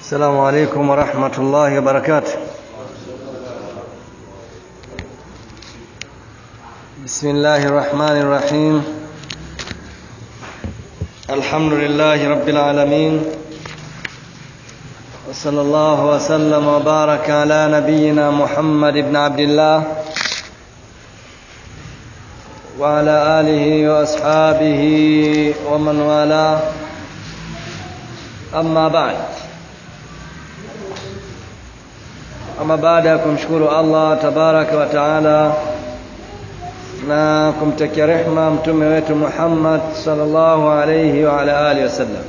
السلام عليكم ورحمة الله وبركاته. بسم الله الرحمن الرحيم. الحمد لله رب العالمين، وصلى الله وسلم وبارك على نبينا محمد بن عبد الله وعلى آله وأصحابه ومن والاه. أما بعد. Ama baada ya kumshukuru Allah tabaraka wa taala na kumtakia rehma mtume wetu Muhammad sallallahu alayhi wa ala alihi wasallam,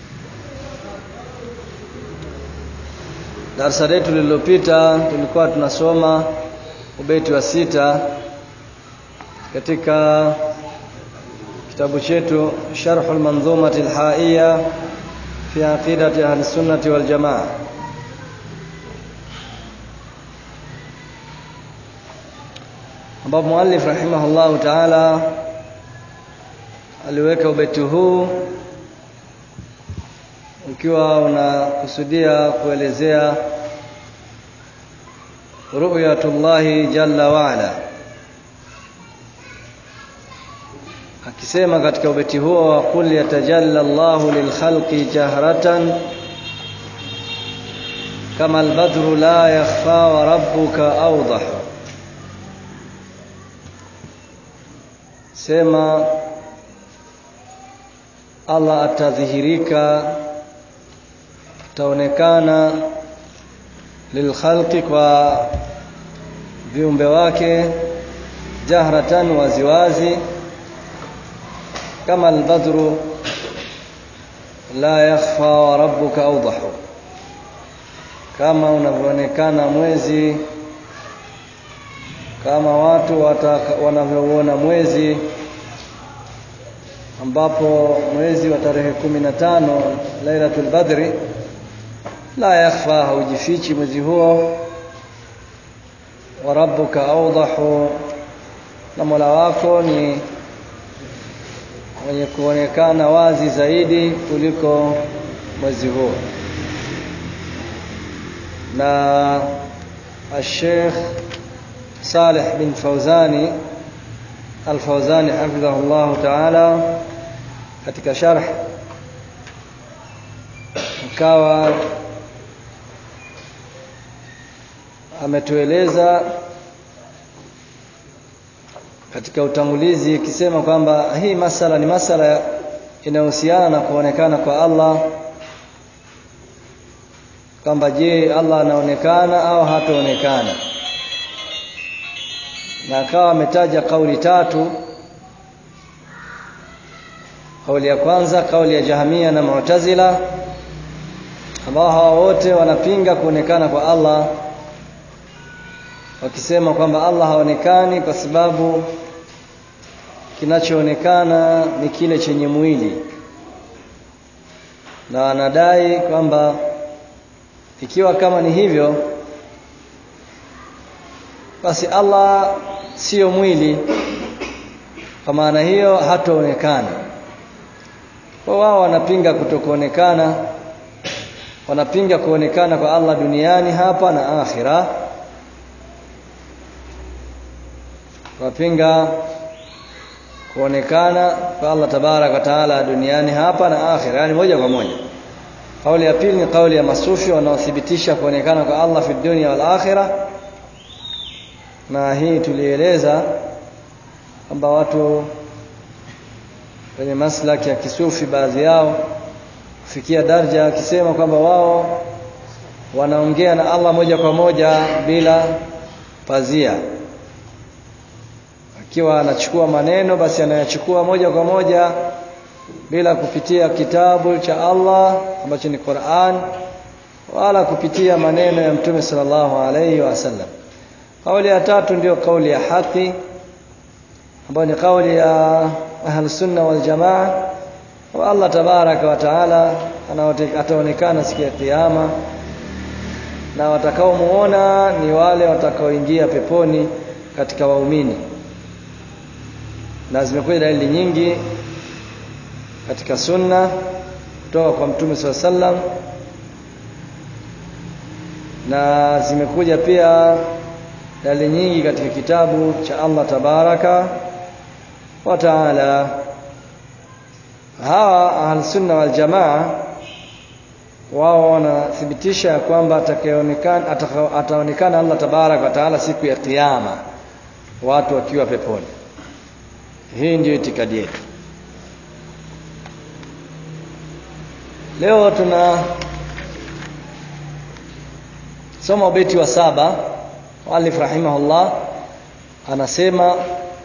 darasa letu lililopita tulikuwa tunasoma ubeti wa 6 katika kitabu chetu Sharhul Manzumati al-Haiya fi aqidati ahli sunnati wal jamaa. Ambapo muallif rahimahullahu ta'ala aliweka ubeti huu ukiwa unakusudia kuelezea ru'yatullahi jalla wa ala, akisema katika ubeti huo, wa qul yatajalla Allahu lilkhalqi jahratan kama albadru la yakhfa wa rabbuka awdah. Sema Allah atadhihirika, ataonekana lilkhalqi, kwa viumbe wake, jahratan, waziwazi, kama albadru la yakhfa wa rabbuka awdahu, kama unavyoonekana mwezi, kama watu wanavyoona mwezi, ambapo mwezi wa tarehe 15 Lailatul Badri, la yakhfa, haujifichi mwezi huo, wa rabbuka awdahu, na Mola wako ni mwenye kuonekana wazi zaidi kuliko mwezi huo. Na Sheikh Saleh bin Fawzani Al-Fawzani hafidhahullahu ta'ala katika sharh akawa ametueleza katika utangulizi ikisema kwamba hii masala ni masala inayohusiana na kuonekana kwa Allah, kwamba je, Allah anaonekana au hataonekana. Na akawa ametaja kauli 3. Kauli ya kwanza, kauli ya Jahmiya na Mu'tazila, ambao hawa wote wanapinga kuonekana kwa Allah, wakisema kwamba Allah haonekani kwa sababu kinachoonekana ni kile chenye mwili, na wanadai kwamba ikiwa kama ni hivyo, basi Allah sio mwili, kwa maana hiyo hataonekana. Kwa wao wanapinga kutokuonekana, wanapinga kuonekana kwa Allah duniani hapa na akhira, wapinga kuonekana kwa Allah tabaraka wa taala duniani hapa na akhira, yani moja kwa moja. Kauli ya pili ni kauli ya masufi wanaothibitisha kuonekana kwa Allah fi dunia wal akhirah, na hii tulieleza kwamba watu wenye maslaki ya kisufi baadhi yao kufikia daraja akisema kwamba wao wanaongea na Allah moja kwa moja bila pazia. Akiwa anachukua maneno, basi anayachukua moja kwa moja bila kupitia kitabu cha Allah ambacho ni Qur'an, wala kupitia maneno ya Mtume sallallahu alayhi wasallam. Kauli ya 3 ndio kauli ya haki, ambayo ni kauli ya ahli sunna wal jamaa, wa Allah tabaraka wa taala ataonekana siku ya kiyama, na watakaomuona ni wale watakaoingia peponi katika waumini. Na zimekuja dalili nyingi katika sunna kutoka kwa Mtume sallallahu alaihi wasallam na zimekuja pia dalili nyingi katika kitabu cha Allah tabaraka wa taala. Hawa Ahlus-Sunna wal Jamaa wao wanathibitisha kwamba ataonekana Allah tabaraka wa taala siku ya kiyama, watu wakiwa peponi. Hii ndio itikadi yetu. Leo tuna soma ubeti wa 7. Muallif rahimahullah anasema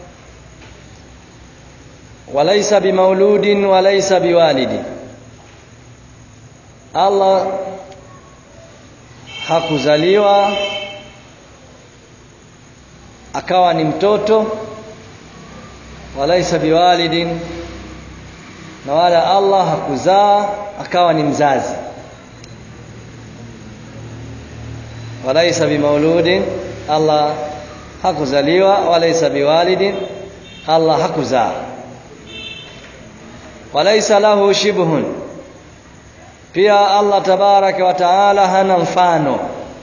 walaysa bimauludin walaysa biwalidi, Allah hakuzaliwa akawa ni mtoto, walaysa biwalidin, na wala Allah hakuzaa akawa ni mzazi. Walaysa bimauludin, Allah hakuzaliwa, walaysa biwalidin, Allah hakuzaa. Walaysa lahu shibhun, pia Allah tabaraka wa taala hana mfano.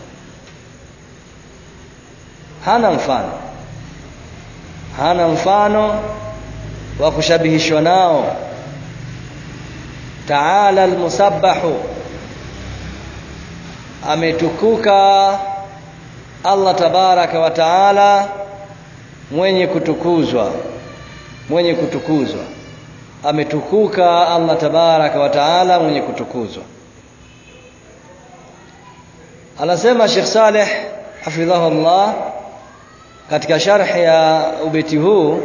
Hana mfano wa kushabihishwa nao. Ta'ala al-musabbahu, ametukuka Allah tabaraka wa taala, mwenye kutukuzwa. Ametukuka Allah tabaraka wa taala, mwenye kutukuzwa. Anasema Sheikh Saleh hafidhahullah katika sharh ya ubeti huu,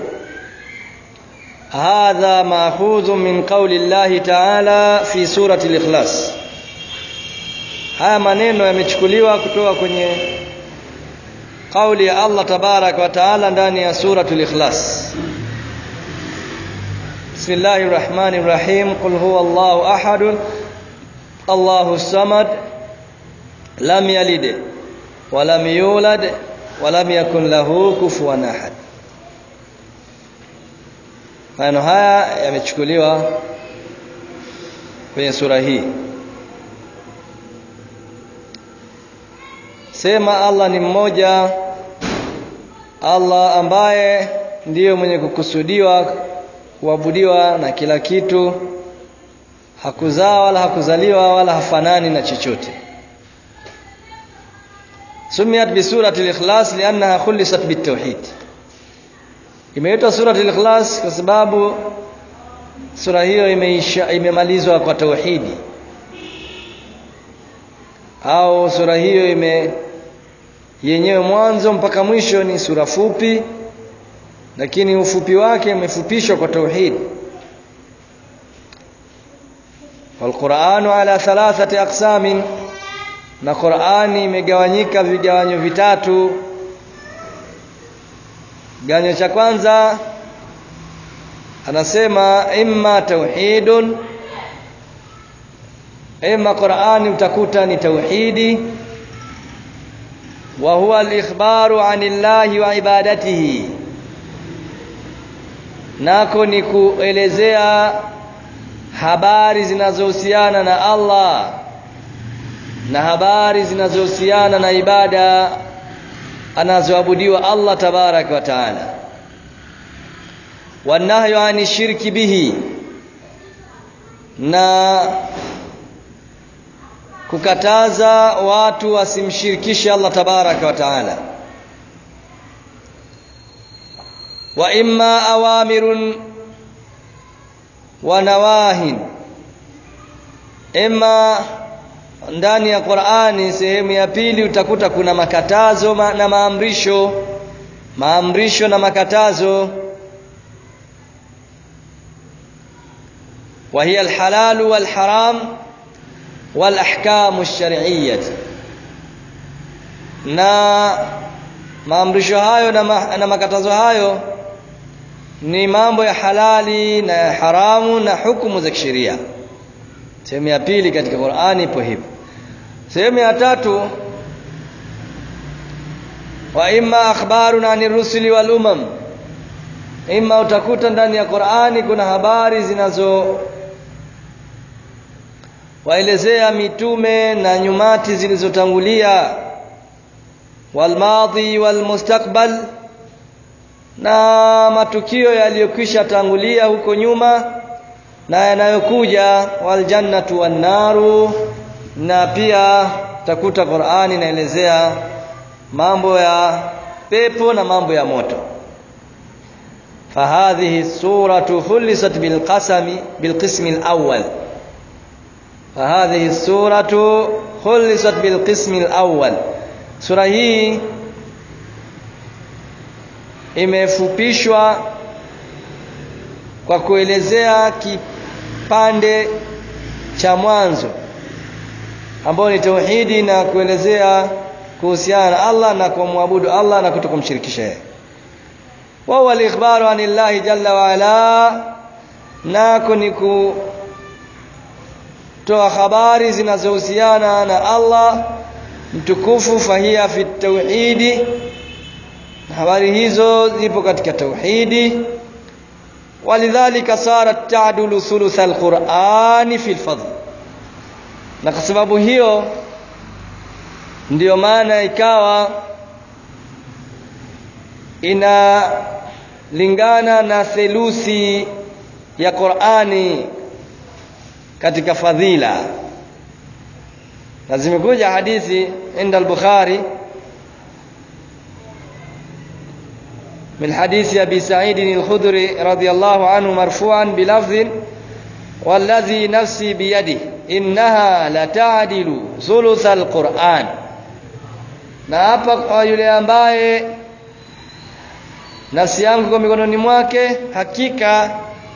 hadha ma'khudhu min qawli Allah ta'ala fi surati al-Ikhlas. Haya maneno yamechukuliwa kutoka kwenye kauli ya Allah tabaraka wa taala ndani ya suratul Ikhlas. Bismillahir Rahmanir Rahim. Qul huwallahu ahad, Allahus samad, lam yalid wa lam yulad wa lam yakun lahu kufuwan ahad. Maneno haya yamechukuliwa kwenye sura hii. Sema Allah ni mmoja, Allah ambaye ndiyo mwenye kukusudiwa kuabudiwa na kila kitu, hakuzaa wala hakuzaliwa wala hafanani na chochote. Sumiyat bi surati al-Ikhlas liannaha khulisat bit-tauhid. Imeitwa surati al-Ikhlas kwa sababu sura hiyo imemalizwa kwa tauhidi, au sura hiyo yenyewe mwanzo mpaka mwisho ni sura fupi, lakini ufupi wake umefupishwa kwa tauhid. Wal-Qur'anu ala 3 aqsamin, na Qur'ani imegawanyika vigawanyo vitatu. Kigawanyo cha kwanza anasema imma tauhidun, imma Qur'ani utakuta ni tauhidi, wa huwa al-ikhbaru 'anillahi wa ibadatihi, nako ni kuelezea habari zinazohusiana na Allah na habari zinazohusiana na ibada anazoabudiwa Allah tabaraka wa taala. Wanahyu 'ani shirki bihi, na kukataza watu wasimshirikishe Allah tabaraka wa taala. Wa imma awamirun wa nawahin, imma ndani ya Qur'ani sehemu ya pili utakuta kuna makatazo na maamrisho na makatazo. Wa hiya al-halal wal-haram wal-ahkam ash-shar'iyyah, na maamrisho hayo na makatazo hayo ni mambo ya halali na ya haramu na hukumu za kisheria. Sehemu ya pili katika Qur'ani ipo hivyo. Sehemu ya tatu, wa imma akhbarun 'anir rusuli wal umam, imma utakuta ndani ya Qur'ani kuna habari waelezea mitume na nyumati zilizotangulia, walmadhi walmustakbal, na matukio yaliyokwisha tangulia huko nyuma na yanayokuja, waljannatu wannaru, na pia takuta Qur'ani inaelezea mambo ya pepo na mambo ya moto. فهذه السورة خلصت بالقسم الأول فهذه السورة خلصت بالقسم الأول. Sura hii imefupishwa kwa kuelezea kipande cha mwanzo ambao ni tauhidi, na kuelezea kuhusiana na Allah na kumwabudu Allah na kutokumshirikisha yeye. Wa huwa al-ikhbaru anillahi jalla wa ala, nako ni kutoa habari zinazohusiana na Allah mtukufu. Fahia fi tauhidi, habari hizo zipo katika tauhidi. Walidhalika sarat ta'dulu thuluth al-Qur'ani fi al-fadl, na kwa sababu hiyo ndiyo maana ikawa inalingana na theluthi ya Qur'ani katika fadhila. Na zimekuja hadithi inda al-Bukhari من حديث أبي سعيد الخدري رضي الله عنه مرفوعا بلفظ والذي نفسي بيده إنها لتعدل ثلث القرآن. na hapa kwa yule ambaye nafsi yangu kwa mikononi mwake, hakika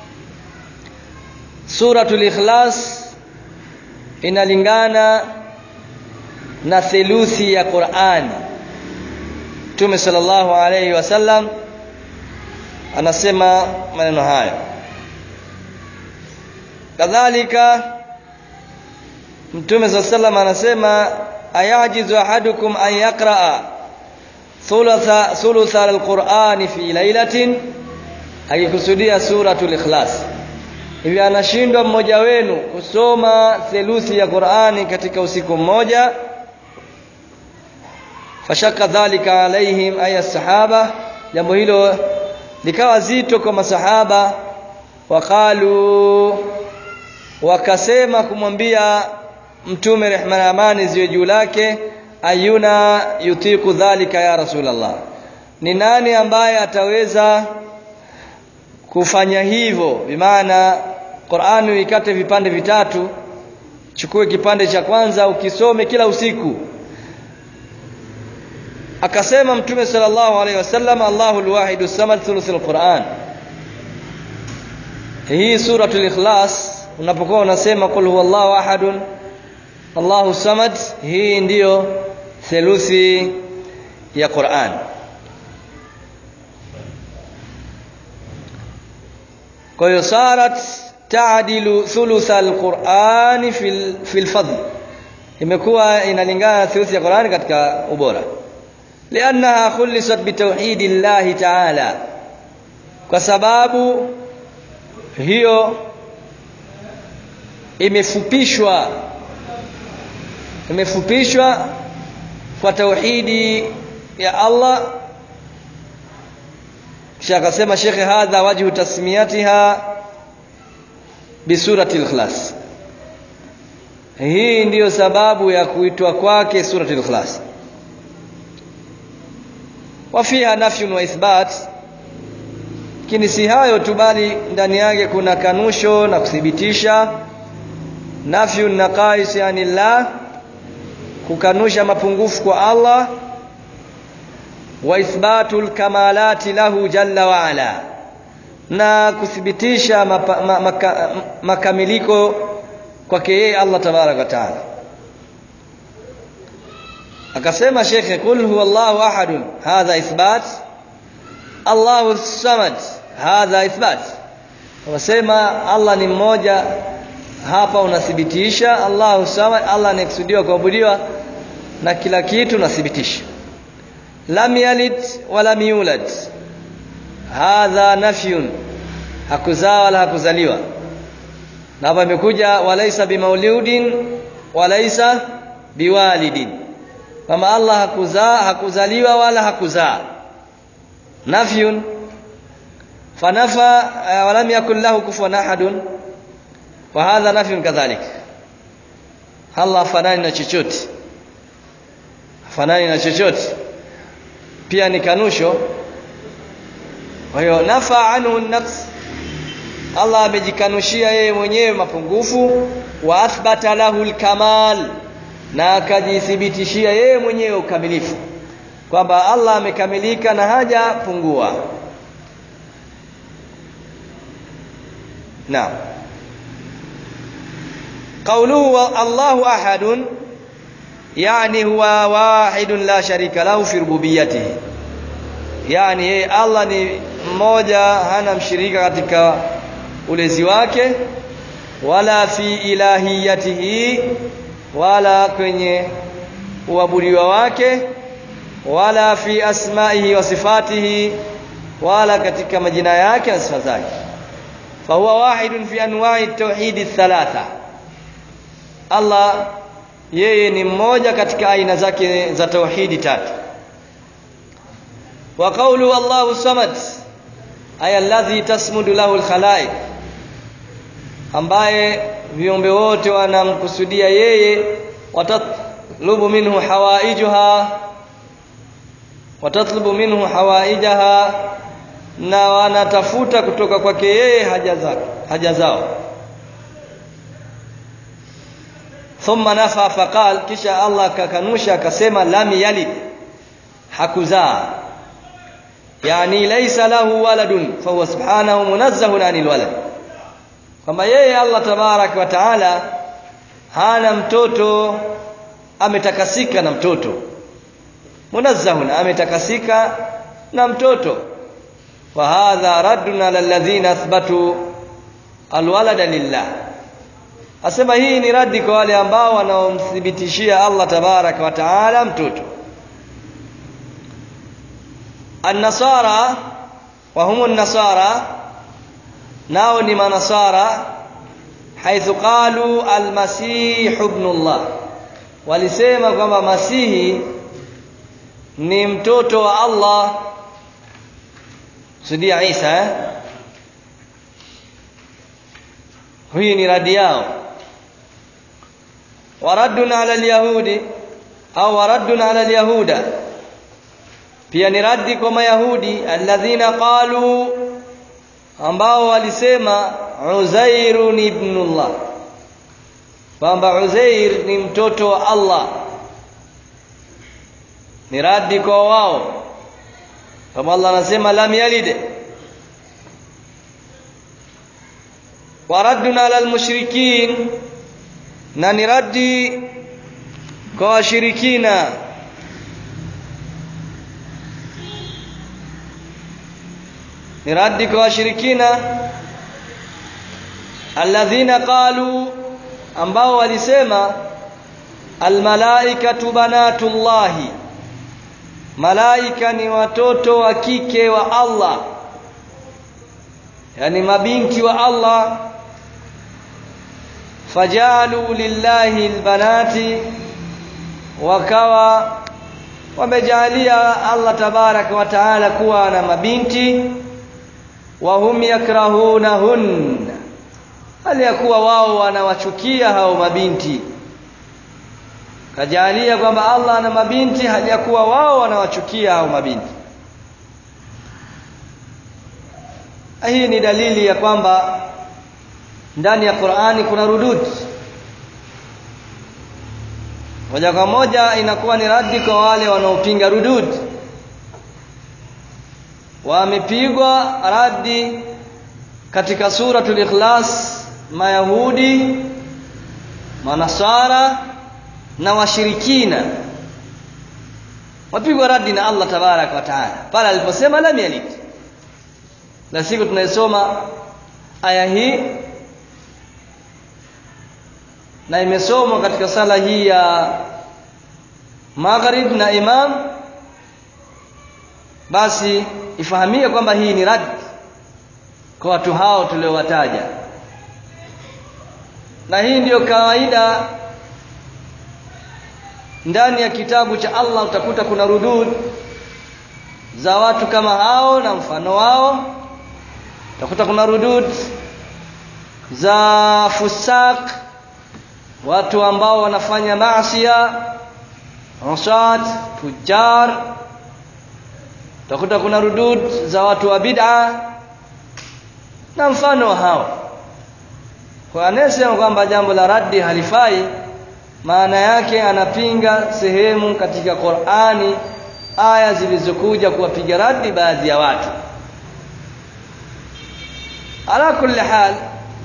suratul Ikhlas inalingana na theluthi ya Qur'an. Mtume sallallahu alayhi wasallam anasema maneno haya. Kadhalika Mtume sallallahu alayhi wasallam anasema ayajizu ahadukum an yaqra'a thulutha al-Qur'ani fi lailatin, akikusudia suratul Ikhlas. Hivi anashindwa mmoja wenu kusoma theluthi ya Qur'ani katika usiku mmoja? Fashaka dhalika alaihim ay as-sahaba, jambo hilo likawa zito kwa masahaba. Waqalu, wakasema kumwambia Mtume rehma na amani ziwe juu lake, ayuna yutiku dhalika ya Rasulullah, ni nani ambaye ataweza kufanya hivyo? Bimaana Qur'ani uikate vipande vitatu, chukue kipande cha kwanza ukisome kila usiku. Akasema Mtume sallallahu alaihi wasallam, Allahul wahidus samad thuluthul Qur'an. Hii suratul Ikhlas unapokuwa unasema qul huwallahu ahadun Allahu samad, hii ndiyo theluthi ya Qur'an. Kwa hiyo sarat ta'dilu thuluthal Qur'ani fil fadl, imekuwa inalingana na theluthi ya Qur'an katika ubora. Liannaha khulisat bitauhidillahi ta'ala, kwa sababu hiyo imefupishwa kwa tauhidi ya Allah. Kisha akasema Sheikh, hadha wajhu tasmiyatiha bi suratul Ikhlas, hii ndiyo sababu ya kuitwa kwake suratul Ikhlas. Wa fiha nafyun wa ithbat, lakini si hayo tu, bali ndani yake kuna kanusho na kuthibitisha. Nafyun naqais anillah, kukanusha mapungufu kwa Allah. Wa ithbatul kamalati lahu jalla wa ala, na kuthibitisha makamiliko kwake yeye Allah tabaraka wa taala. Akasema Sheikh, qul huwallahu ahadun, hadha ithbat. Allahu samad, hadha ithbat. Wasema Allah ni mmoja, hapa unathibitisha. Allahu samad, Allah anayekusudiwa kuabudiwa na kila kitu, unathibitisha. Lam yalid wa lam yulad, hadha nafyun, hakuzaa wala hakuzaliwa. Na hapa imekuja walaysa bimauludin walaysa biwalidin, kama Allah hakuzaliwa wala hakuzaa. Nafyun fanafa walam yakul lahu kufuwan ahadun, wa hadha nafyun kadhalik. Allah fanani na chochote, fanani na chochote pia ni kanusho. Kwa hiyo nafa anhu an-naqs, Allah amejikanushia yeye mwenyewe mapungufu. Wa athbata lahu al-kamal, na akajithibitishia yeye mwenyewe ukamilifu, kwamba Allah amekamilika na haja pungua. Naam. Qawluhu Allahu ahadun, yani huwa wahidun la sharika lahu fi rububiyyatihi, yani yeye Allah ni mmoja, hana mshirika katika ulezi wake, wala fi ilahiyatihi, wala kwenye uabudiwa wake, wala fi asma'ihi wa sifatihi, wala katika majina yake na sifa zake. Fa huwa wahidun fi anwa'i at-tauhid ath-thalatha, Allah yeye ni mmoja katika aina zake za tauhidi tatu. Wa qawlu Allahu samad, ay alladhi tasmudu lahu al-khalaiq, ambaye viumbe wote wanamkusudia yeye. Watatlubu minhu hawaijaha, na wanatafuta kutoka kwake yeye haja zao. Thumma nafa faqal, kisha Allah kakanusha akasema lam yalid, hakuzaa. Yani laysa lahu waladun fa huwa subhanahu munazzahun anil walad, kwamba yeye Allah tabarak wa taala hana mtoto, ametakasika na mtoto. Munazzahun, ametakasika na mtoto. Wa hadha raddun ala alladhina athbatu alwalada lillah, asema hii ni radi kwa wale ambao wanaomthibitishia Allah tabarak wa taala mtoto. An-nasara wa humun nasara, nao ni manasara, haithu qalu al-masih ibn Allah, walisema kwamba Masihi ni mtoto wa Allah, sudia Isa. Hii ni radi yao. Waraddun ala al-yahudi au waraddun ala al-yahuda, pia ni radi kwa Mayahudi. Alladhina qalu, ambao walisema Uzair ibn Allah, kwamba Uzair ni mtoto wa Allah. Ni radi kwa wao, kama Allah anasema lam yalid. Waraddun ala al-mushrikin, na ni radi kwa washirikina. Ni radi kwa washirikina. Alladhina qalu, ambao walisema almalaikatu banatullahi, malaika ni watoto wa kike wa Allah, yani mabinti wa Allah. Fajalu lillahi albanati, wakawa wamejalia Allah tabaraka wa taala kuwa na mabinti. Wa hum yakrahunahun, hali ya kuwa wao wanawachukia hao mabinti. Kajalia kwamba Allah ana mabinti, hali ya kuwa wao wanawachukia hao mabinti. Hii ni dalili ya kwamba ndani ya Qur'ani kuna rudud. Moja kwa moja inakuwa ni radi kwa wale wanaopinga rudud. Wamepigwa radi katika suratul Ikhlas Mayahudi, Manasara na washirikina. Wapigwa radi na Allah tabarak wa taala pale aliposema lam yalid. Na siku tunaisoma aya hii, na imesomwa katika sala hii ya Maghrib na Imam, basi ifahamie kwamba hii ni rad kwa watu hao tuliowataja. na hii ndiyo kawaida ndani ya kitabu cha Allah. Utakuta kuna rudud za watu kama hao na mfano wao. Utakuta kuna rudud za fusak, watu ambao wanafanya maasiya, usat, fujar. Utakuta kuna rudud za watu wa bid'a na mfano hao. Kwa anasema kwamba jambo la raddi halifai, maana yake anapinga sehemu katika Qur'ani, aya zilizokuja kuwapiga raddi baadhi ya watu. Ala kulli hal,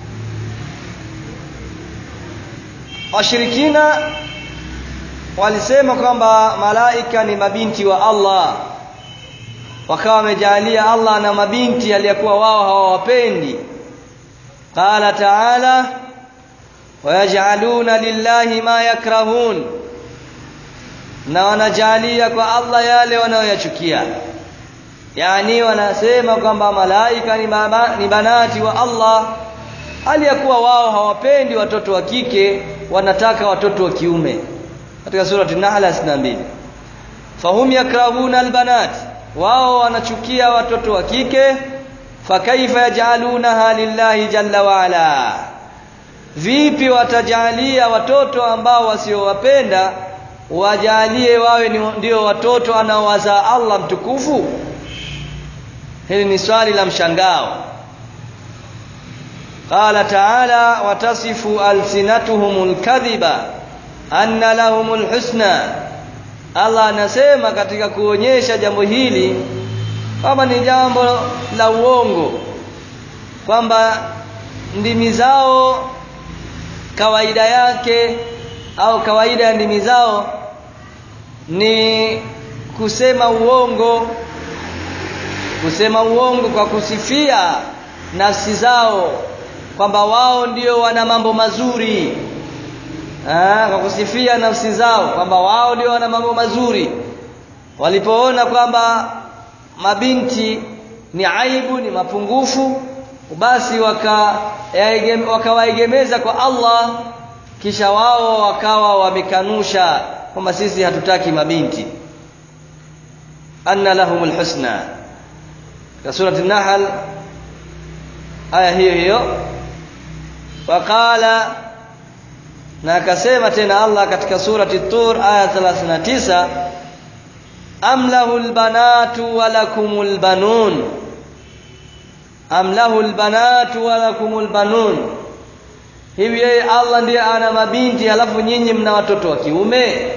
washirikina walisema kwamba malaika ni mabinti wa Allah, wakawa wamejalia Allah na mabinti aliyakuwa wao hawawapendi. Qala ta'ala, wayaj'aluna lillahi ma yakrahun, na wanajalia kwa Allah yale wanayoyachukia. Yani wanasema kwamba malaika ni banati wa Allah, aliyakuwa wao hawapendi watoto wa kike, wanataka watoto wa kiume. Katika surati An-Nahl 62, fahum yakrahuna albanat, wao wanachukia watoto wa kike. Fakaifa yaj'alunaha lillahi jalla wa ala, vipi watajalia watoto ambao wasiowapenda wajalie wawe ndio watoto anaowazaa Allah mtukufu? Hili ni swali la mshangao. Qala ta'ala, watasifu alsinatuhumul kadhiba anna lahumul husna. Allah anasema katika kuonyesha jambo hili kama ni jambo la uongo, kwamba ndimi zao kawaida yake au kawaida ya ndimi zao ni kusema uongo kwa kusifia nafsi zao kwamba wao ndio wana mambo mazuri. Kwa kusifia nafsi zao kwamba wao ndio wana mambo mazuri. Walipoona kwamba mabinti ni aibu, ni mapungufu, basi wakawaegemeza kwa Allah, kisha wao wakawa wamekanusha kwamba sisi hatutaki mabinti. Anna lahumul husna, katika surati An-Nahl aya hiyo. Waqala, na akasema tena Allah katika surati Tur aya 39, am lahul banatu wa lakumul banun, am lahul banatu wa lakumul banun, hivi yeye Allah ndiye ana mabinti alafu nyinyi mna watoto wa kiume?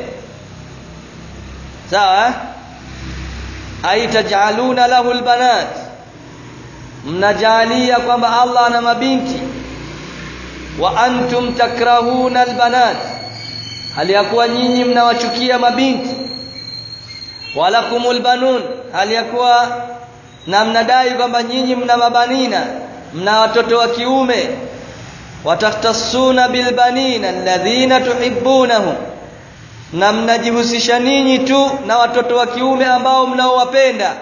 Sawa? Aitajaluna lahul banat, mnajalia kwamba Allah ana mabinti. Wa antum takrahuna albanat, hali yakuwa nyinyi mnawachukia mabinti. Walakumul banun, hali yakuwa na mnadai kwamba nyinyi mna mabanina, mna watoto wa kiume. Watakhtassuna bilbanina alladhina tuhibbunahum, na mnajihusisha ninyi tu na watoto wa kiume ambao mnaowapenda.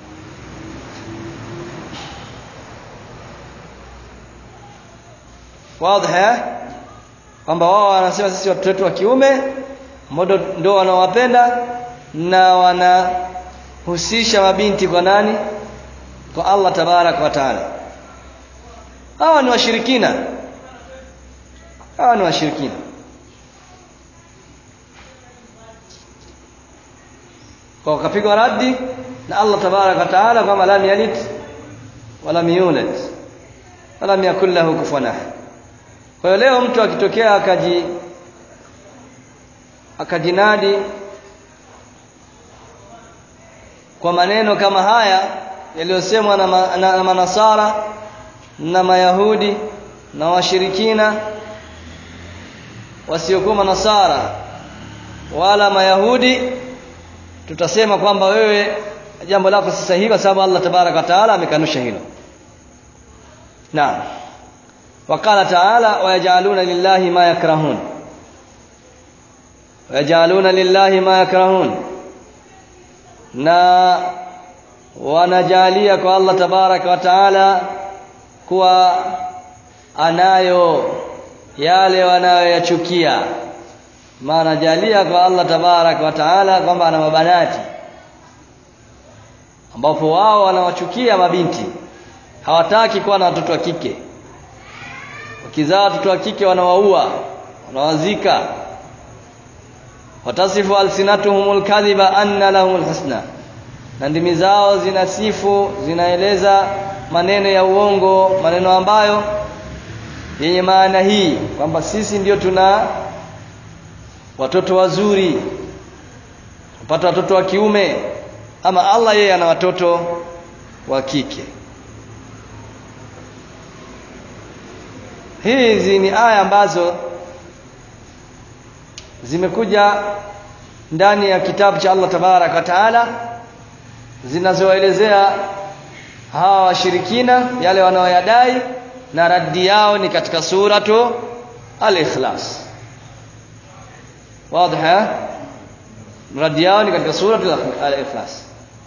Wazi kwamba wao wanasema sisi watoto wa kiume ndio wanaowapenda, na wanahusisha mabinti kwa nani? Kwa Allah tabarak wa taala. Hawa ni washirikina, kwa wakapigwa raddi na Allah tabarak wa taala kama lam yalid wala yulad wala yakul lahu kufuwan ahad. Kwa hiyo leo mtu akitokea akajinadi kwa maneno kama haya yaliyosemwa na manasara na mayahudi na washirikina wasiokuwa manasara wala mayahudi, tutasema kwamba wewe jambo lako si sahihi, kwa sababu Allah tabaraka wa taala amekanusha hilo. Naam. Waqala taala, wayaj'aluna lillahi ma yakrahun, wayaj'aluna lillahi ma yakrahun, na wanajalia kwa Allah tabaraka wa taala kuwa anayo yale wanayoyachukia. Maana jalia kwa Allah tabarak wa taala kwamba ana mabanati, ambapo wao wanawachukia mabinti, hawataki kuwa na watoto wa kike. Wakizaa watoto wa kike wanawaua, wanawazika. Watasifu alsinatuhumul kadhiba anna lahumul husna, na ndimi zao zinasifu, zinaeleza maneno ya uongo, maneno ambayo yenye maana hii kwamba sisi ndio tuna watoto wazuri, tupata watoto wa kiume, ama Allah yeye ana watoto wa kike. Hizi ni aya ambazo zimekuja ndani ya kitabu cha Allah tabarak wa taala, zinazoelezea hawa washirikina yale wanaoyadai, na raddi yao ni katika suratu al-Ikhlas. Wazi? Raddi yao ni katika suratu al-Ikhlas.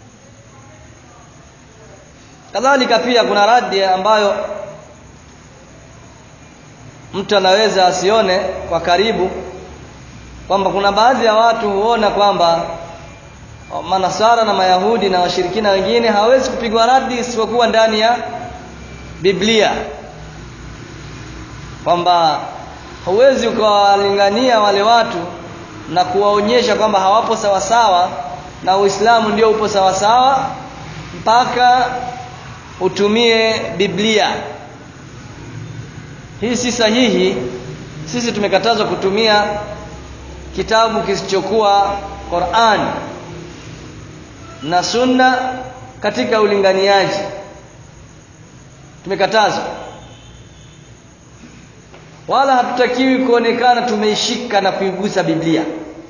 Kadhalika pia kuna raddi ambayo mtu anaweza asione kwa karibu, kwamba kuna baadhi ya watu huona kwamba Manasara na Mayahudi na washirikina wengine hawezi kupigwa radi isipokuwa ndani ya Biblia, kwamba hauwezi ukawalingania wale watu na kuwaonyesha kwamba hawapo sawa sawa na Uislamu ndio upo sawa sawa mpaka utumie Biblia. Hii si sahihi. Sisi tumekatazwa kutumia kitabu kisichokuwa Qur'an na Sunna katika ulinganiaji. Tumekatazwa. Wala hatutakiwi kuonekana tumeishika na kuigusa Biblia.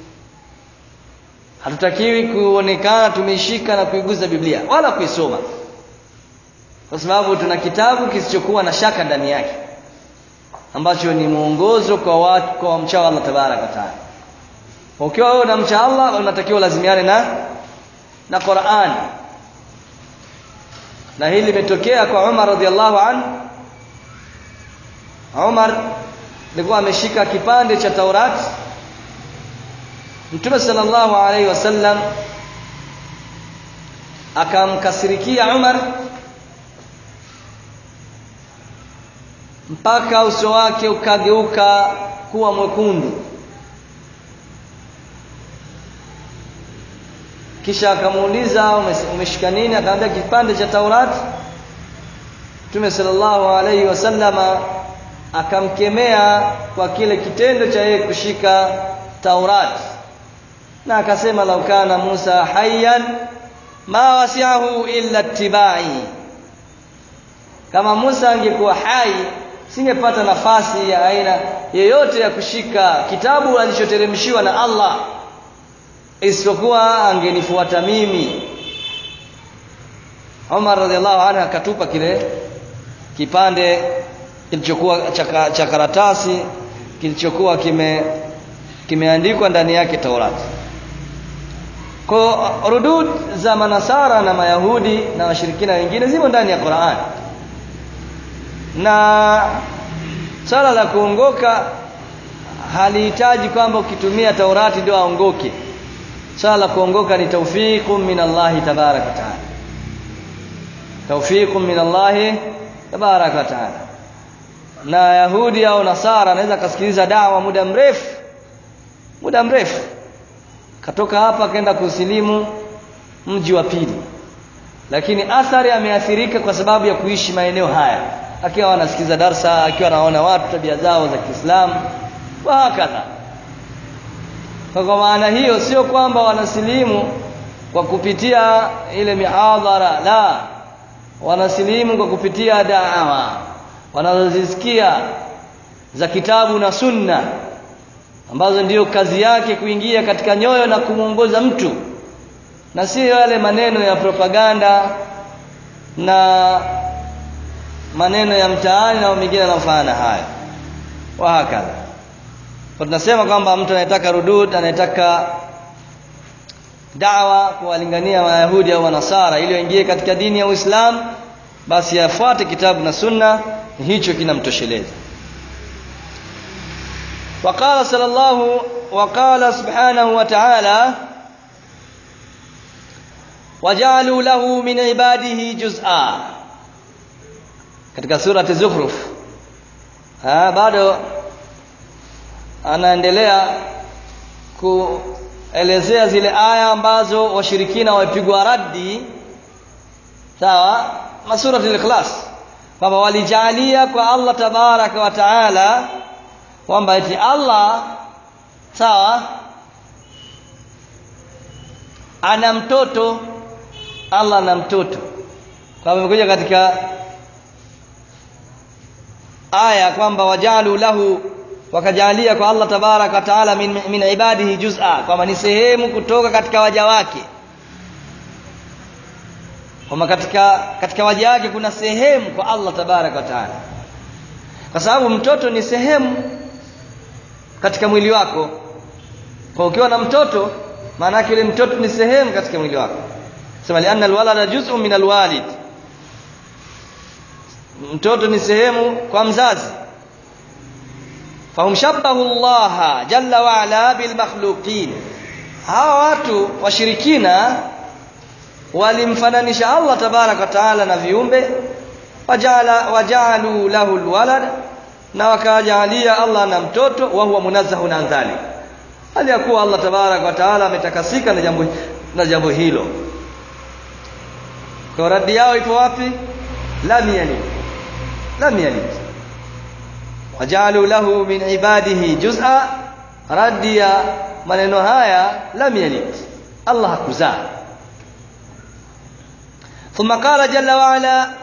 Hatutakiwi kuonekana tumeishika na kuigusa Biblia wala kuisoma, kwa sababu tuna kitabu kisichokuwa na shaka ndani yake, ambacho ni mwongozo kwa watu kwa mcha Allah tabaraka taala. Ukiwa wewe unamcha Allah, unatakiwa lazimiane na Qur'an. Na hili limetokea kwa Umar radhiallahu anhu. Umar alikuwa ameshika kipande cha Taurat. Mtume sallallahu alaihi wasallam akamkasirikia Umar mpaka uso wake ukageuka kuwa mwekundu. Kisha akamuuliza, umeshika nini? Akamwambia kipande cha Taurat. Mtume sallallahu alaihi wasallam akamkemea kwa kile kitendo cha yeye kushika Taurat, na akasema, lau kana Musa hayyan ma wasi'ahu illa ittiba'i, kama Musa angekuwa hai singepata nafasi ya aina yeyote ya kushika kitabu alichoteremshiwa na Allah isipokuwa angenifuata mimi. Umar radhiallahu anhu akatupa kile kipande kilichokuwa cha karatasi kilichokuwa kimeandikwa ndani yake Taurati. Kwa rudud za Manasara na Mayahudi na washirikina wengine zimo ndani ya Qur'an, na swala la kuongoka halihitaji kwamba ukitumia Taurati ndio aongoke. Swala la kuongoka ni tawfiqun min Allah tabaraka wa taala, tawfiqun min Allah tabaraka wa taala. Na Yahudi au Nasara anaweza kasikiliza dawa muda mrefu, katoka hapa kaenda kusilimu mji wa pili, lakini athari ameathirika kwa sababu ya kuishi maeneo haya, akiwa anasikiza darsa, akiwa anaona watu tabia zao za Kiislamu wa hakadha. Kwa maana hiyo sio kwamba wanasilimu kwa kupitia ile mihadhara, la, wanasilimu kwa kupitia da'wa wanazozisikia za kitabu na Sunna, ambazo ndiyo kazi yake kuingia katika nyoyo na kumuongoza mtu, na sio yale maneno ya propaganda na maneno ya mtaani na mengine yanayofanana haya wa hakadha. Kwa tunasema kwamba mtu anayetaka rudud, anayetaka da'wa kuwalingania Wayahudi au Wanasara ili waingie katika dini ya Uislamu, basi afuate kitabu na Sunna, hicho kinamtosheleza. وقال سبحانه وتعالى وجعلوا له من عباده جزءا katika surati Zukhruf. Bado anaendelea kuelezea zile aya ambazo washirikina wapigwa raddi, sawa, na surati al-Ikhlas, kwamba walijalia kwa Allah tabaraka wa taala kwamba eti Allah, sawa, ana mtoto. Allah ana mtoto, kama imekuja katika aya kwamba wajalu lahu, wakajalia kwa Allah tabaraka wa taala min ibadihi juz'a, kwamba ni sehemu kutoka katika waja wake, kwamba katika waja wake kuna sehemu kwa Allah tabaraka wa taala, kwa sababu mtoto ni sehemu katika mwili wako. Kwa ukiwa na mtoto, maana yake ile mtoto ni sehemu katika mwili wako. Sema lianna alwalada juz'un min alwalid, mtoto ni sehemu kwa mzazi. Fahum shabbahu Allah jalla wa ala bil makhluqin, hawa watu washirikina walimfananisha Allah tabaraka wa taala na viumbe. Wajalu lahu alwalad, na wakajalia Allah na mtoto. Wa huwa munazzahun an dhalik, hali ya kuwa Allah tabaraka wa taala ametakasika na jambo hilo. Kwa radi yao ipo wapi? Lam yalid. Wajalu lahu min ibadihi juz'a, radi ya maneno haya lam yalid, Allah hakuzaa. Thumma qala jalla wa ala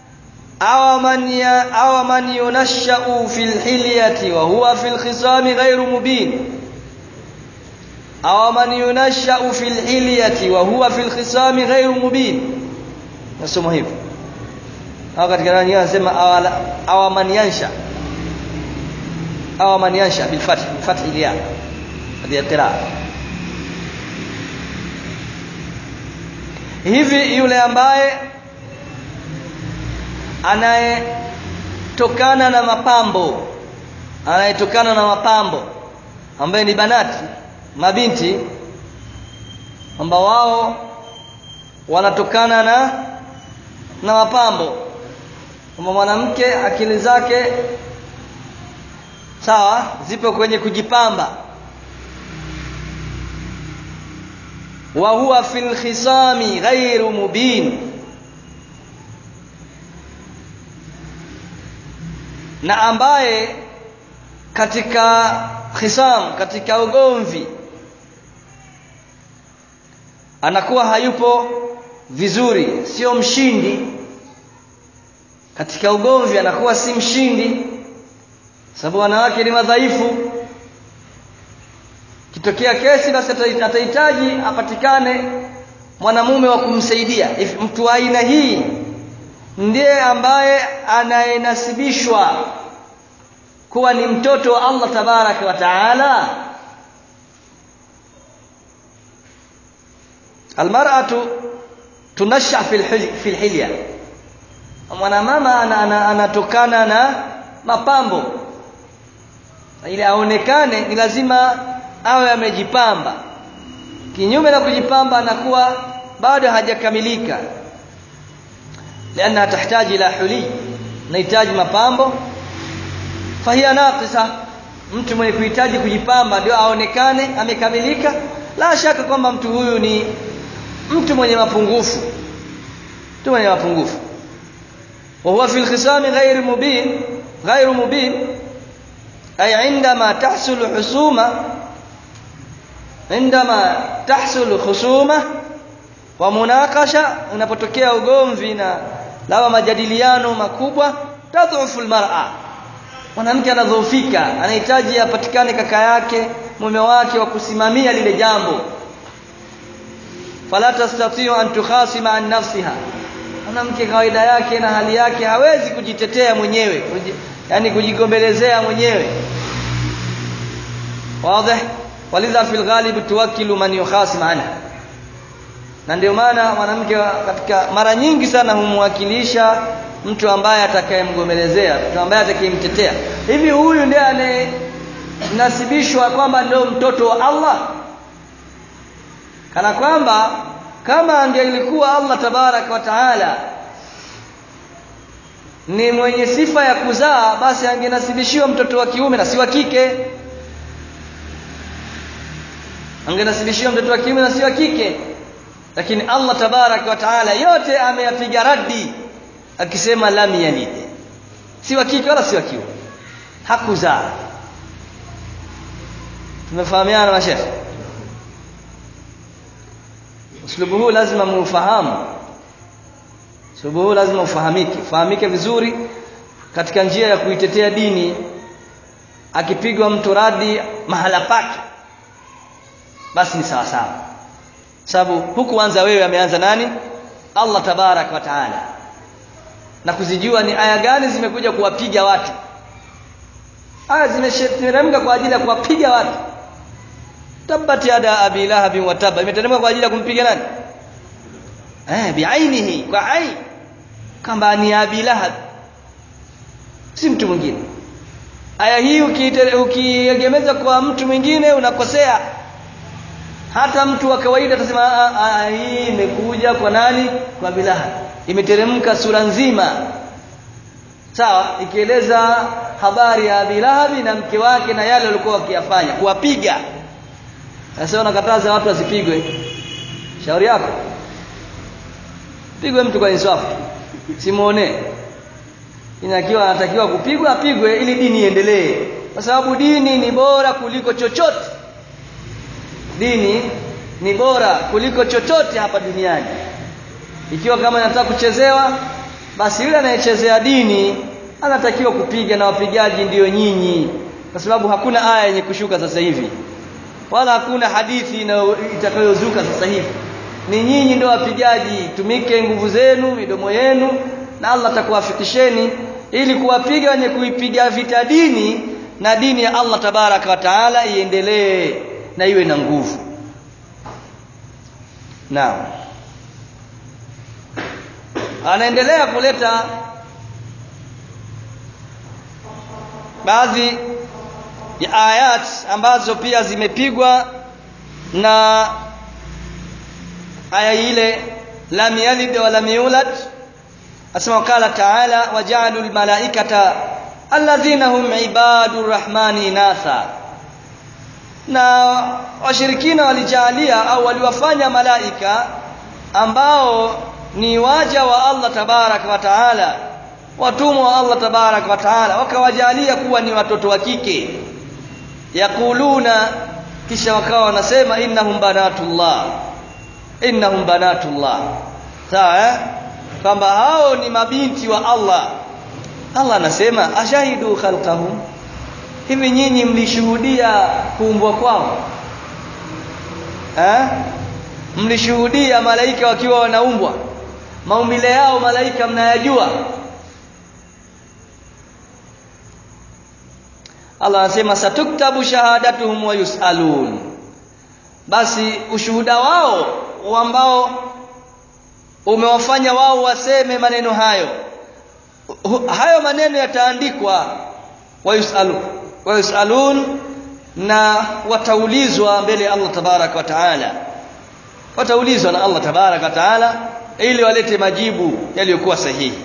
aw man yunashau fil hilyati wa huwa fil khisami ghayru mubin. Aw man yunashau fil hilyati wa huwa fil khisami ghayru mubin. Nasoma hivi. Au katika nani anasema aw man yansha bil fath ilya hadi tira. Hivi yule ambaye anayetokana na mapambo ambaye ni banati, mabinti ambao wao wanatokana na mapambo, kama mwanamke akili zake, sawa, zipo kwenye kujipamba. Wa huwa fil khisami ghairu mubin, na ambaye katika khisam, katika ugomvi, anakuwa hayupo vizuri, sio mshindi katika ugomvi, anakuwa si mshindi, sababu wanawake ni madhaifu. Kitokea kesi, basi atahitaji apatikane mwanamume wa kumsaidia. Mtu wa aina hii ndiye ambaye anayenasibishwa kuwa ni mtoto wa Allah tabaraka wa taala. Almar'atu tunasha fil hilya, mwanamama anatokana na mapambo. Ili aonekane ni lazima awe amejipamba, kinyume na kujipamba anakuwa bado hajakamilika. Lianna tahitaji ila huli, nahitaji mapambo. Fahiya naqisa, mtu mwenye kuhitaji kujipamba ndio aonekane amekamilika. La shaka kwamba mtu huyu ni mtu mwenye mapungufu, wa huwa fil khisami ghairu mubin, ay indama tahsulu khusuma wa munakasha, inapotokea ugomvi na lawa majadiliano makubwa, tadhufu almar'a, mwanamke anadhoofika, anahitaji apatikane kaka yake, mume wake wa kusimamia lile jambo. Fala tastati'u an tukhasima an nafsiha, mwanamke kawaida yake na hali yake hawezi kujitetea mwenyewe, yani kujigombelezea mwenyewe. Wazi? Walidha fil ghalib tuwakilu man yukhasim anha, na ndio maana mwanamke katika mara nyingi sana humwakilisha mtu ambaye atakayemgomelezea, mtu ambaye atakayemtetea. Hivi huyu ndiye nasibishwa kwamba ndio mtoto wa Allah, kana kwamba kama angelikuwa Allah tabaraka wa taala ni mwenye sifa ya kuzaa, basi angenasibishiwa mtoto wa kiume na si wa kike. Angenasibishiwa mtoto wa kiume na si wa kike. Lakini Allah tabaraka wa taala yote ameyapiga radi akisema lam yalid, si wa kike wala si wa kiume, hakuzaa. Tumefahamiana mashaikh? Uslubu huu lazima muufahamu. Uslubu huu lazima ufahamike vizuri katika njia ya kuitetea dini. Akipigwa mtu radi mahala pake, basi ni sawa sawa, sababu hukuanza wewe, ameanza nani? Allah tabarak wa taala. Na kuzijua ni aya gani zimekuja kuwapiga watu. Aya zimeteremka kwa ajili ya kuwapiga watu. Tabbat yada abi lahab wa tabba, imeteremka kwa ajili ya kumpiga nani? Biainihi, kwa ai, kama ni abi lahab, si mtu mwingine. Aya hii ukiegemeza kwa mtu mwingine unakosea. Hata mtu wa kawaida atasema hii imekuja kwa nani? Kwa Abi Lahab. Imeteremka sura nzima, sawa, ikieleza habari ya Abi Lahab na mke wake na yale walikuwa wakiyafanya, kuwapiga. Sasa unakataza watu wasipigwe. Shauri yako. Pigwe mtu kwa insafu, simuone. Inakiwa anatakiwa kupigwa, apigwe ili dini iendelee, kwa sababu dini ni bora kuliko chochote. Dini ni bora kuliko chochote hapa duniani. Ikiwa kama anataka kuchezewa, basi yule anayechezea dini anatakiwa kupiga, na wapigaji ndio nyinyi, kwa sababu hakuna aya yenye kushuka sasa hivi, wala hakuna hadithi itakayozuka sasa hivi. Ni nyinyi ndio wapigaji. Tumike nguvu zenu, midomo yenu, na Allah atakuwafikisheni ili kuwapiga wenye kuipiga vita dini, na dini ya Allah tabaraka wa taala iendelee na iwe na nguvu. Naam. Anaendelea kuleta baadhi ya ayat ambazo pia zimepigwa na aya ile lam yalid wa lam yulad. Asema qala ta'ala waja'alul malaikata alladhina hum ibadur rahmani inatha. Na washirikina walijalia au waliwafanya malaika ambao ni waja wa Allah tabarak wa taala, watumwa wa Allah tabarak wa taala, wakawajalia kuwa ni watoto wa kike. Yakuluna, kisha wakawa wanasema innahum banatullah, innahum banatullah. Sawa, kwamba hao ni mabinti wa Allah. Allah anasema ashahidu khalqahum, hivi nyinyi mlishuhudia kuumbwa kwao? Mlishuhudia malaika wakiwa wanaumbwa? Maumbile yao malaika mnayajua? Allah anasema satuktabu shahadatuhum wa yusalun, basi ushuhuda wao ambao umewafanya wao waseme maneno hayo, hayo maneno yataandikwa. Wa yusalun, na wataulizwa mbele ya Allah tabaraka wa taala. Wataulizwa na Allah tabaraka wa taala ili walete majibu yaliyokuwa sahihi.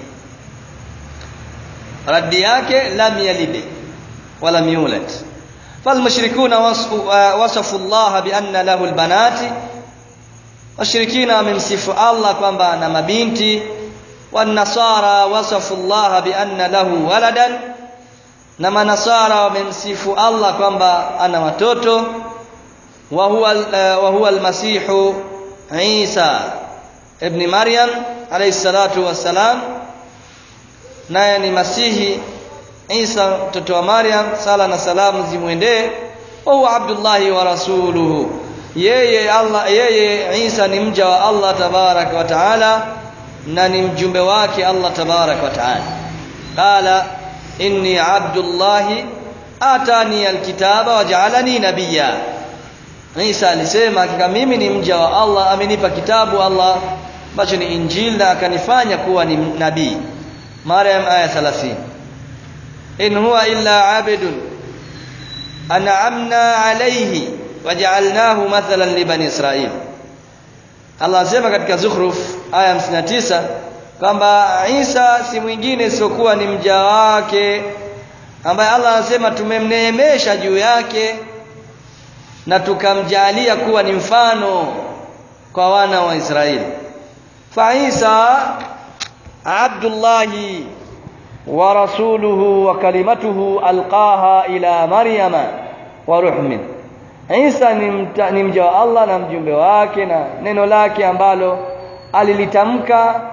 Raddi yake lam yalid wa lam yulad. Falmushrikuna wasafu Allah bi anna lahu albanati, washirikina wamemsifu Allah kwamba ana mabinti. Wan-nasara wasafu Allah bi anna lahu waladan, na manasara wamemsifu Allah kwamba ana watoto. Wa huwa al-Masih Isa ibn Maryam alayhi salatu wassalam, naye ni Masihi Isa mtoto wa Maryam, sala na salamu zimwendee. Wa huwa Abdullah wa rasuluhu, yeye Isa ni mja wa Allah tabaraka wa taala na ni mjumbe wake Allah tabaraka wa taala. Qala inni Abdullah atani alkitaba waj'alani nabiyya. Isa alisema hakika mimi ni mja wa Allah, amenipa kitabu Allah ambacho ni Injili, na akanifanya kuwa ni nabii. Maryam aya 30. In huwa illa abidun an'amna alayhi waja'alnahu mathalan li bani Israil. Allah asema katika Zukhruf aya 59 kwamba Isa si mwingine isiyokuwa ni mja wake ambaye Allah anasema tumemneemesha juu yake na tukamjalia kuwa ni mfano kwa wana wa Israeli. Fa Isa Abdullahi wa rasuluhu wa kalimatuhu alqaha ila Maryama wa ruhmin. Isa ni mja wa Allah na mjumbe wake na neno lake ambalo alilitamka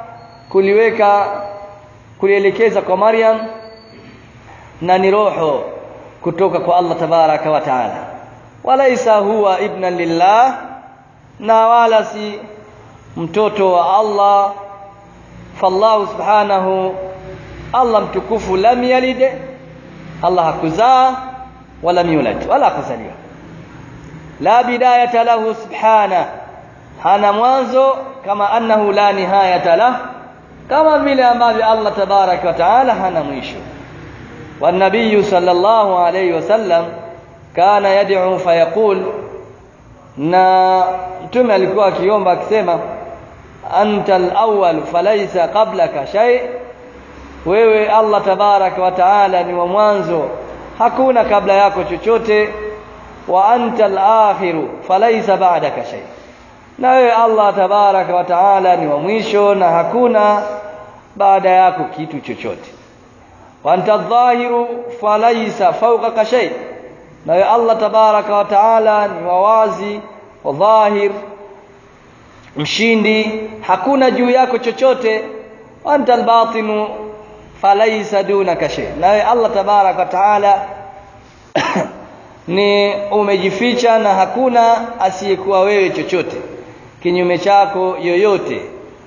kulielekeza kwa Maryam na ni roho kutoka kwa Allah tabaraka wa taala. Walaisa huwa ibnan lillah, na wala si mtoto wa Allah. Fallahu subhanahu, Allah mtukufu, lam yalid, Allah hakuzaa, wala yulad, wala kuzaliwa. La bidayata lahu subhanahu, hana mwanzo, kama annahu la nihayata lahu, kama vile ambavyo Allah tabaraka wa taala hana mwisho. Wa nabii sallallahu alayhi wasallam kana yad'u fayaqul, na mtume alikuwa akiomba akisema antal awwal falaysa qablaka shay, wewe Allah tabaraka wa taala ni wa mwanzo, hakuna kabla yako chochote. Wa antal akhiru falaysa ba'daka shay, na wewe Allah tabaraka wa taala ni wa mwisho na hakuna baada yako kitu chochote. Wa antal dhahiru falaysa fawqaka shay, na wewe Allah tabaraka wa taala ni wa wazi wa dhahir, mshindi, hakuna juu yako chochote. Wa antal batinu falaysa dunaka shay, na wewe Allah tabaraka wa taala ni umejificha na hakuna asiyekuwa wewe chochote, kinyume chako yoyote.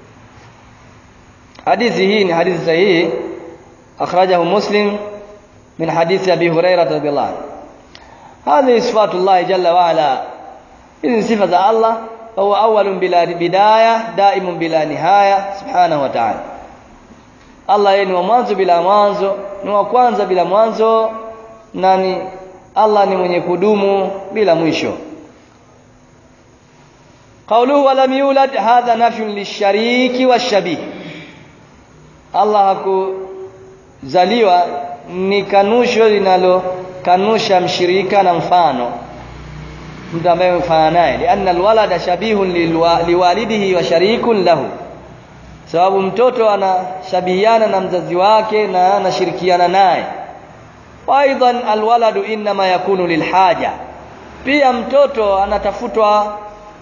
Hadithi hii ni hadithi sahihi, akhrajahu Muslim min hadithi Abi Hurairah radhiyallahu anhu. Hadhi sifatullah jalla wa ala, hizi sifa za Allah. Huwa awwalun bila bidaya, daimun bila nihaya, subhanahu wa ta'ala. Allah yeye ni wa mwanzo bila mwanzo, ni wa kwanza bila mwanzo, na ni Allah ni mwenye kudumu bila mwisho. Qawluhu wa lam yulad, hadha nafyun lishariki washabih. Allah hakuzaliwa ni kanusho linalo kanusha mshirika na mfano, mtu ambaye mfano naye. Lianna alwalada shabihun liwalidihi wa sharikun lahu, sababu mtoto anashabihiana na mzazi wake na anashirikiana naye. Aidan alwaladu inma yakunu lilhaja, pia mtoto anatafutwa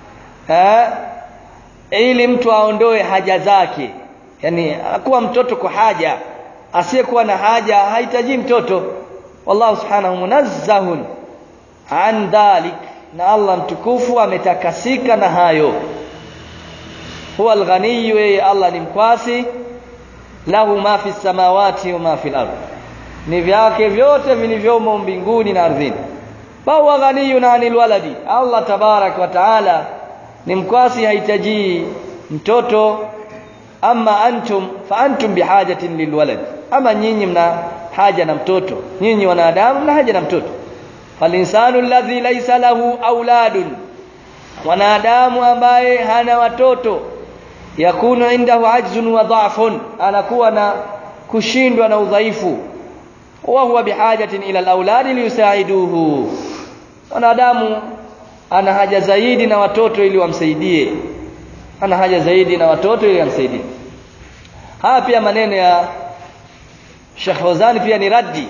ili mtu aondoe haja zake, yani akuwa mtoto kwa haja, asiyekuwa na haja hahitaji mtoto. Wallahu subhanahu munazzahun an dhalik, na Allah mtukufu ametakasika na hayo. Huwa alghaniyu, Allah ni mkwasi. Lahu ma fi samawati wa ma fi al-ardh, ni vyake vyote vilivyomo mbinguni na ardhini. Huwa ghaniyun 'anil waladi, Allah tabarak wa taala ni mkwasi, hahitaji mtoto. Amma antum fa antum bihajatin lilwalad, ama nyinyi mna haja na mtoto, nyinyi wanadamu mna haja na mtoto. Falinsanu alladhi laysa lahu auladun, wanadamu ambaye hana watoto, yakunu indahu ajzun wa dha'fun, anakuwa na kushindwa na udhaifu. Wa huwa bihajatin ila alawladi liyusaiduhu, wanadamu ana haja zaidi na watoto ili wamsaidie, ana haja zaidi na watoto ili wamsaidie. Haya pia maneno ya Sheikh Fawzan pia ni raddi,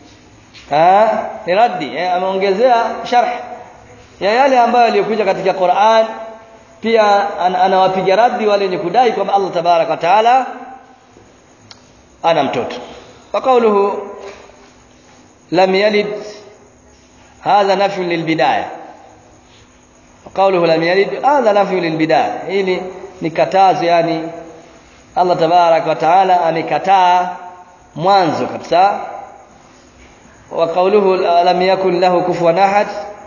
ni raddi, ameongezea sharh ya yale ambayo yalikuja katika Qur'an. Pia anawapiga raddi wale wenye kudai kwamba Allah tabaraka wa taala ana mtoto. Wa qawluhu lam yalid, hadha nafyun lilbidaya. Wa qawluhu lam yalid, hadha nafyun lilbidaya, hili ni katazo, yani Allah tabaraka wa taala amekataa mwanzo kabisa. Wa qawluhu lam yakun lahu kufuwan ahad,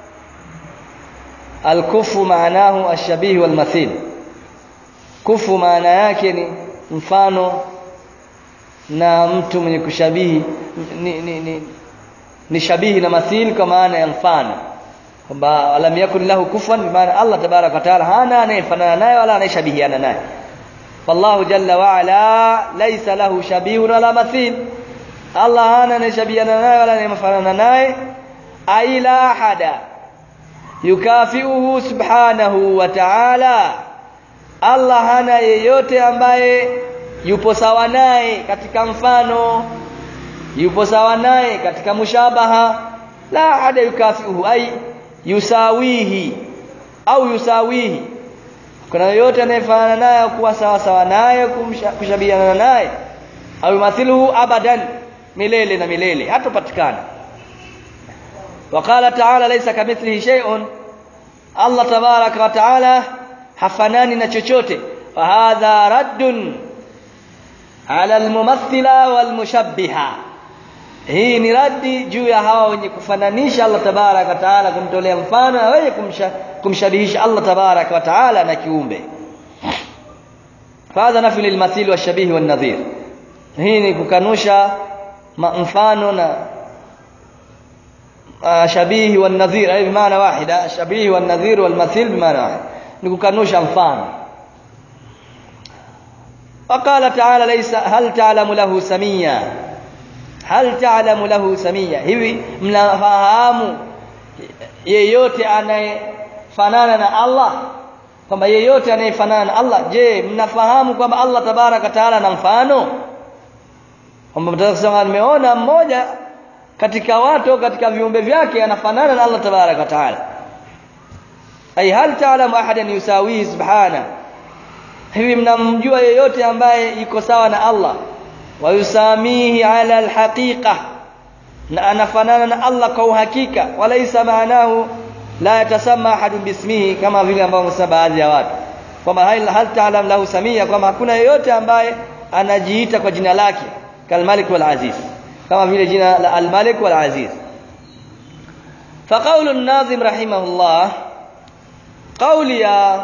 al-kufu maanahu ash-shabih wal-mathil. Kufu maana yake ni mfano na mtu mwenye kushabihi, ni shabihi na mathil kwa maana ya mfano, kwamba alam yakun lahu kufuwan, maana Allah tabaraka wa taala hana anayefanana naye wala anayeshabihiana naye. Wallahu jalla wa ala laysa lahu shabihun wala mathil, Allah hana anayeshabihiana naye wala anayefanana naye. Aila ahada yukafiuhu subhanahu wa ta'ala, Allah hana yeyote ambaye yupo sawa naye katika mfano, yupo sawa naye katika mushabaha. La ahada yukafiuhu ay yusawihi au yusawihi, kuna yeyote anayefanana naye au kuwa sawa sawa naye, kushabihiana naye, au mathiluhu abadan, milele na milele hatopatikana. وقال تعالى ليس كمثله شيء, Allah tabaraka wa taala hafanani na chochote. Fahadha raddun ala almumathila walmushabbiha, hii ni raddi juu ya hawa wenye kufananisha Allah tabaraka wa taala, kumtolea mfano na wenye kumshabihisha Allah tabaraka wa taala na kiumbe. Fahadha nafi lilmathil washabihi wannadhir, hii ni kukanusha mfano na shabihi wan nadhir, ay bimaana wahida. Shabihi wan nadhir wal mathil bimaana wahida, ni kukanusha mfano. Waqala ta'ala laysa hal ta'lamu lahu samia, hal ta'lamu lahu samia, hivi mnafahamu yeyote anayefanana na Allah, kwamba yeyote anayefanana na Allah, je mnafahamu kwamba Allah tabaraka taala na mfano? Kwamba mtasema nimeona mmoja katika watu, katika viumbe vyake anafanana na Allah tabaraka wa taala. Ay hal ta'lamu ahadan yusawihi subhana, hivi mnamjua yeyote ambaye yuko sawa na Allah, wa yusamihi ala alhaqiqa, na anafanana na Allah kwa uhakika. Walaysa maanahu la yatasamma ahadun bismihi, kama vile ambao msema baadhi ya watu kwamba hal ta'lam lahu samia, kwamba hakuna yeyote ambaye anajiita kwa jina lake, kalmalik wal aziz, kama vile jina la al-Malik wal Aziz. Faqaulu an-Nazim rahimahullah, qauli ya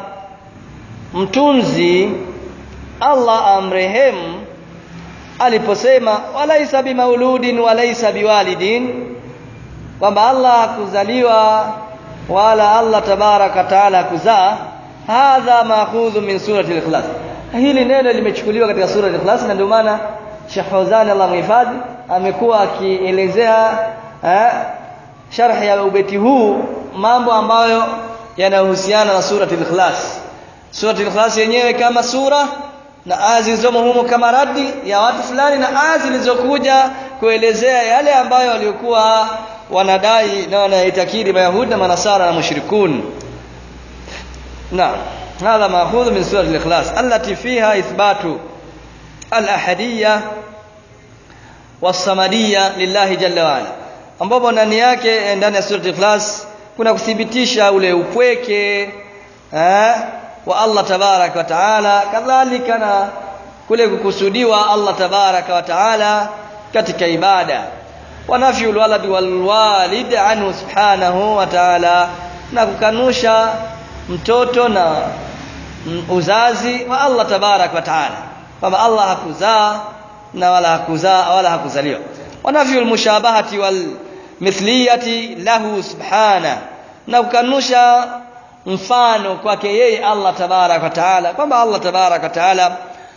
mtunzi Allah amrehemu aliposema walaysa bimauludin walaysa biwalidin, kwamba Allah hakuzaliwa wala Allah tabaraka taala kuzaa. Hadha ma'khudhu min surati al-Ikhlas, hili neno limechukuliwa katika sura al-Ikhlas, na ndio maana Sheikh Fawzan Allah mhifadhi amekuwa akielezea sharhi ya ubeti huu mambo ambayo yanahusiana na surati al-Ikhlas. Surati al-Ikhlas yenyewe kama sura, na aya zilizomo humo kama radi ya watu fulani, na aya zilizokuja kuelezea yale ambayo waliokuwa wanadai na wanaitakidi Mayahudi na Manasara na mushrikun. Naam, hadha ma'khudh min surati al-Ikhlas allati fiha ithbatu al-ahadiyya was-samadiyya lillahi jalla wa ala, ambapo ndani yake, ndani ya surati al-Ikhlas kuna kuthibitisha ule upweke wa Allah tabaraka wa taala, kadhalika na kule kukusudiwa Allah tabaraka wa taala katika ibada, wa nafyul walad wal walid anhu subhanahu wa taala, na kukanusha mtoto na uzazi wa Allah tabaraka wa taala, kwamba Allah hakuzaa na wala hakuzaliwa. Wa nafyul mushabahati wal mithliyati lahu subhana, na kukanusha mfano kwake yeye Allah tabaraka wa taala, kwamba Allah tabaraka wa taala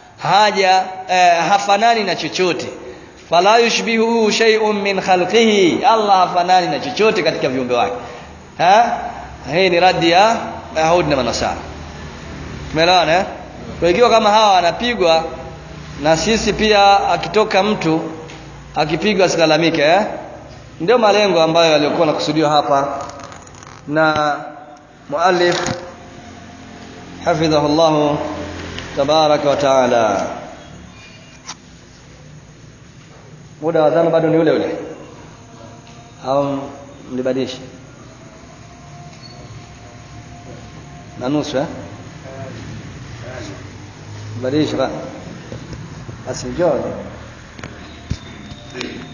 hafanani na chochote. Fala yushbihu shay'un min khalqihi, Allah hafanani na chochote katika viumbe wake. Hii ni radi ya Yahudi na Manasara. Tumeelewana? Kwa hiyo kama hawa anapigwa, na sisi pia akitoka mtu akipigwa silalamike, ndio malengo ambayo yalikuwa nakusudiwa hapa na muallif hafidhahullah tabaraka wa taala. Muda wa adhana bado ni ule ule au mlibadilisha na nusu badilisha basi njoo